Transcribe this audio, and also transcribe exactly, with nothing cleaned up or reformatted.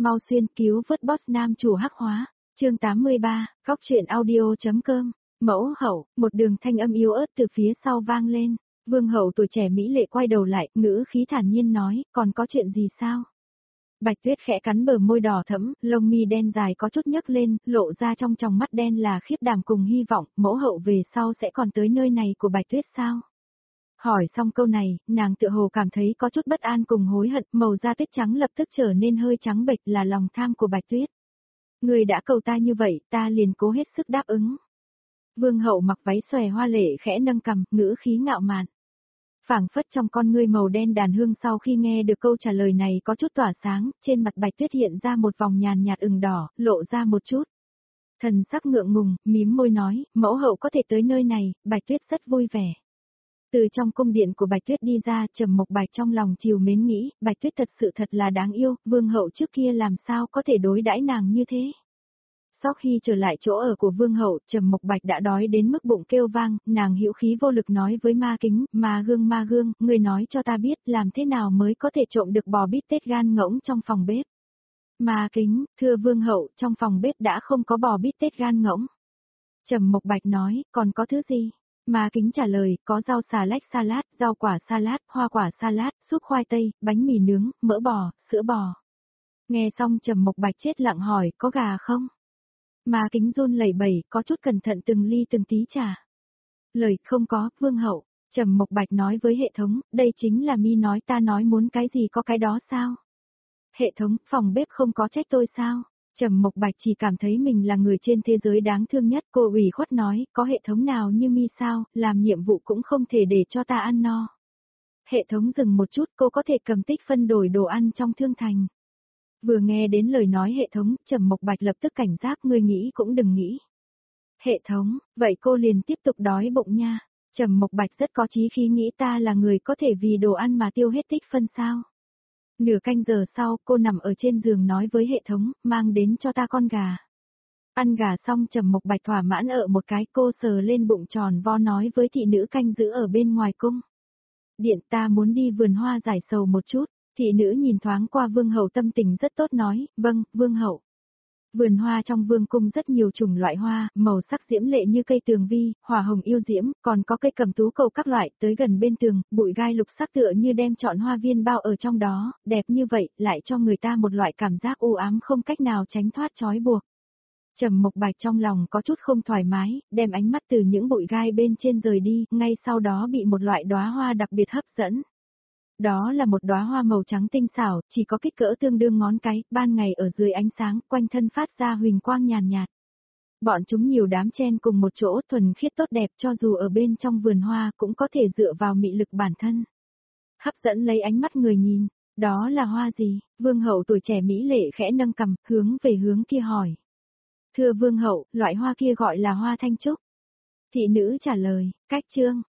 mau xuyên cứu vớt boss nam chủ hắc hóa. Chương tám mươi ba, góc truyện audio.com. Mẫu hậu, một đường thanh âm yếu ớt từ phía sau vang lên. Vương hậu tuổi trẻ mỹ lệ quay đầu lại, ngữ khí thản nhiên nói, còn có chuyện gì sao? Bạch Tuyết khẽ cắn bờ môi đỏ thẫm, lông mi đen dài có chút nhấc lên, lộ ra trong tròng mắt đen là khiếp đảm cùng hy vọng, mẫu hậu về sau sẽ còn tới nơi này của Bạch Tuyết sao? Hỏi xong câu này, nàng tựa hồ cảm thấy có chút bất an cùng hối hận, màu da tuyết trắng lập tức trở nên hơi trắng bệch là lòng tham của Bạch Tuyết. Người đã cầu ta như vậy, ta liền cố hết sức đáp ứng. Vương hậu mặc váy xòe hoa lệ khẽ nâng cằm, ngữ khí ngạo mạn. Phảng phất trong con ngươi màu đen đàn hương sau khi nghe được câu trả lời này có chút tỏa sáng, trên mặt Bạch Tuyết hiện ra một vòng nhàn nhạt ửng đỏ, lộ ra một chút. Thần sắc ngượng ngùng, mím môi nói, mẫu hậu có thể tới nơi này, Bạch Tuyết rất vui vẻ. Từ trong cung điện của Bạch Tuyết đi ra, Trầm Mộc Bạch trong lòng trìu mến nghĩ, Bạch Tuyết thật sự thật là đáng yêu, vương hậu trước kia làm sao có thể đối đãi nàng như thế. Sau khi trở lại chỗ ở của vương hậu, Trầm Mộc Bạch đã đói đến mức bụng kêu vang, nàng hữu khí vô lực nói với Ma Kính, Ma Gương Ma Gương, người nói cho ta biết làm thế nào mới có thể trộm được bò bít tết gan ngỗng trong phòng bếp. Ma Kính, thưa vương hậu, trong phòng bếp đã không có bò bít tết gan ngỗng. Trầm Mộc Bạch nói, còn có thứ gì? Ma Kính trả lời, có rau xà lách salad, rau quả salad, hoa quả salad, súp khoai tây, bánh mì nướng, mỡ bò, sữa bò. Nghe xong Trầm Mộc Bạch chết lặng hỏi, có gà không? Ma Kính run lẩy bẩy, có chút cẩn thận từng ly từng tí trả. Lời không có, vương hậu. Trầm Mộc Bạch nói với hệ thống, đây chính là mi nói ta nói muốn cái gì có cái đó sao? Hệ thống, phòng bếp không có trách tôi sao? Trầm Mộc Bạch chỉ cảm thấy mình là người trên thế giới đáng thương nhất, cô ủy khuất nói, có hệ thống nào như mi sao, làm nhiệm vụ cũng không thể để cho ta ăn no. Hệ thống dừng một chút, cô có thể cầm tích phân đổi đồ ăn trong thương thành. Vừa nghe đến lời nói hệ thống, Trầm Mộc Bạch lập tức cảnh giác, ngươi nghĩ cũng đừng nghĩ. Hệ thống, vậy cô liền tiếp tục đói bụng nha. Trầm Mộc Bạch rất có chí khí nghĩ ta là người có thể vì đồ ăn mà tiêu hết tích phân sao. Nửa canh giờ sau, cô nằm ở trên giường nói với hệ thống, mang đến cho ta con gà. Ăn gà xong Trầm Mộc Bạch thỏa mãn ở một cái, cô sờ lên bụng tròn vo nói với thị nữ canh giữ ở bên ngoài cung. Điện, ta muốn đi vườn hoa giải sầu một chút. Thị nữ nhìn thoáng qua vương hậu tâm tình rất tốt nói, vâng, vương hậu. Vườn hoa trong vương cung rất nhiều chủng loại hoa, màu sắc diễm lệ như cây tường vi, hỏa hồng yêu diễm, còn có cây cẩm tú cầu các loại, tới gần bên tường, bụi gai lục sắc tựa như đem trọn hoa viên bao ở trong đó, đẹp như vậy, lại cho người ta một loại cảm giác u ám không cách nào tránh thoát trói buộc. Trầm Mộc Bạch trong lòng có chút không thoải mái, đem ánh mắt từ những bụi gai bên trên rời đi, ngay sau đó bị một loại đóa hoa đặc biệt hấp dẫn. Đó là một đóa hoa màu trắng tinh xảo, chỉ có kích cỡ tương đương ngón cái, ban ngày ở dưới ánh sáng, quanh thân phát ra huỳnh quang nhàn nhạt. Bọn chúng nhiều đám chen cùng một chỗ, thuần khiết tốt đẹp, cho dù ở bên trong vườn hoa cũng có thể dựa vào mị lực bản thân. Hấp dẫn lấy ánh mắt người nhìn, đó là hoa gì? Vương hậu tuổi trẻ mỹ lệ khẽ nâng cằm, hướng về hướng kia hỏi. Thưa vương hậu, loại hoa kia gọi là hoa thanh trúc. Thị nữ trả lời, cách chương.